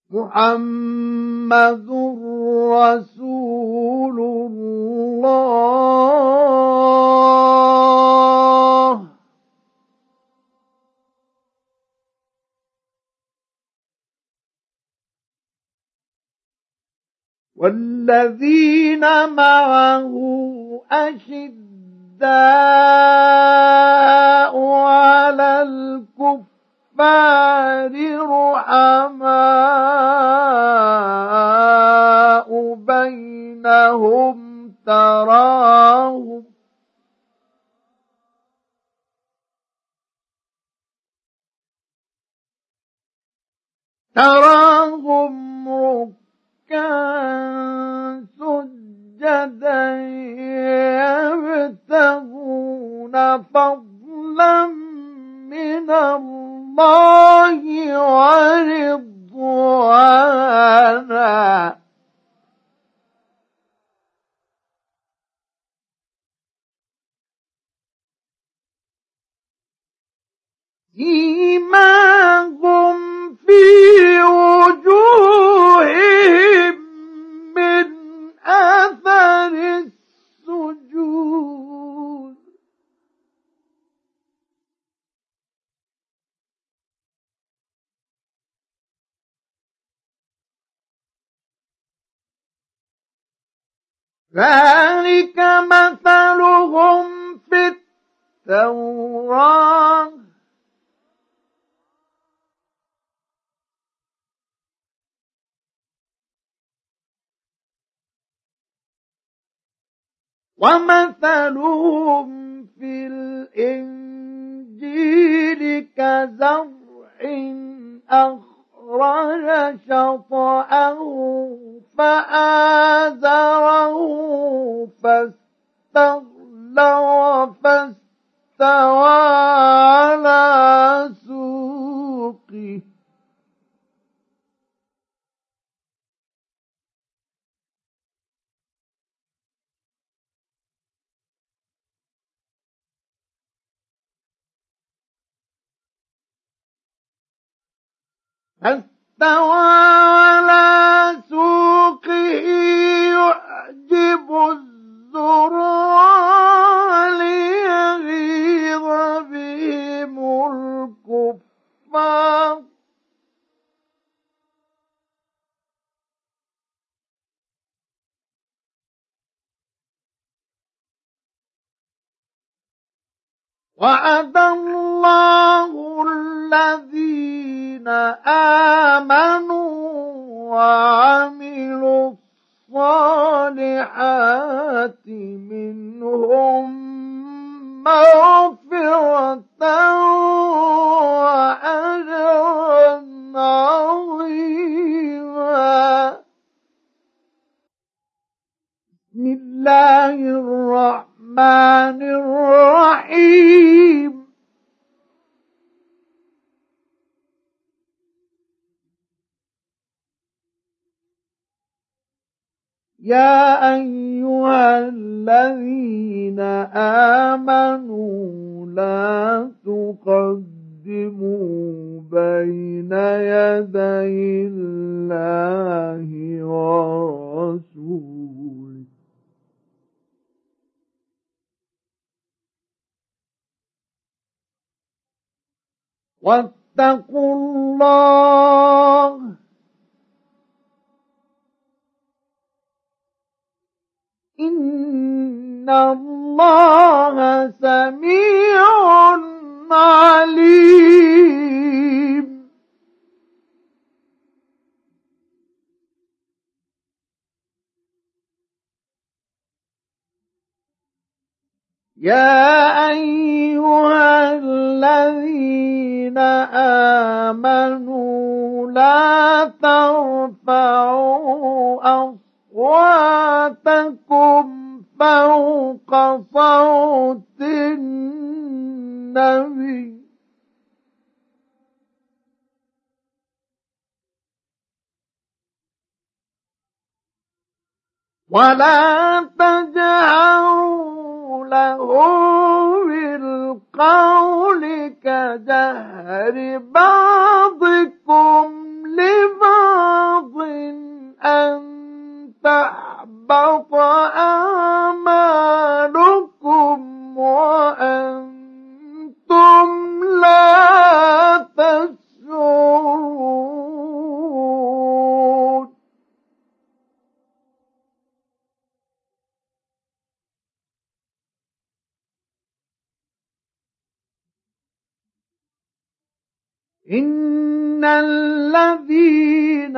محمد رسول الله. والذين معه أشداء على الكفار رحماء بينهم تراهم ركعا سجدا يبتغون فضلا من الله ورضوانا سيماهم في وجوههم من أثر السجود ذلك مثلهم في التوراة ومثلهم في الإنجيل كزرع أخرج شطأه فآزره فاستغلظ فاستوى على سوقه يعجب الزراع ليغيظ بهم الكفار وعد الله الذين آمنوا وعملوا الصالحات منهم مغفرة وأجرا عظيما. بسم الله الرحمن الرحيم. يا أيها الذين آمنوا لا تقدموا بين يدي الله ورسوله واتقوا الله إن الله سميع عليم. يا أيها الذين آمنوا لا ترفعوا أصواتكم فوق صوت النبي ولا تجهروا له بالقول كجهر بعضكم لبعض إن الذين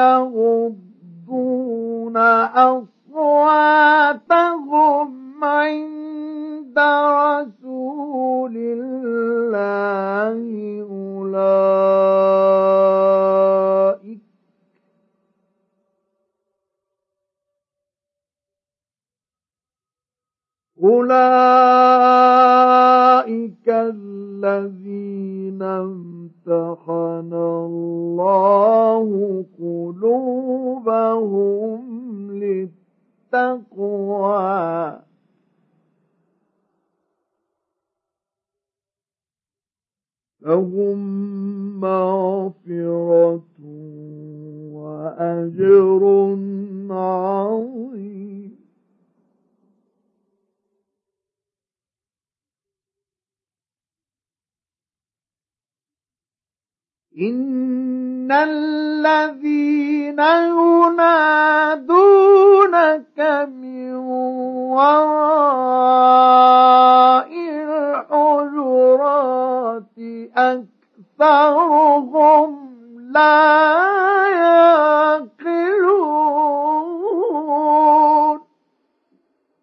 يغضون أصواتهم عند رسول الله أولئك الذين امتحن الله قلوبهم للتقوى لهم مغفرة وأجر عظيم. إن الذين ينادونك من وراء الحجرات أكثرهم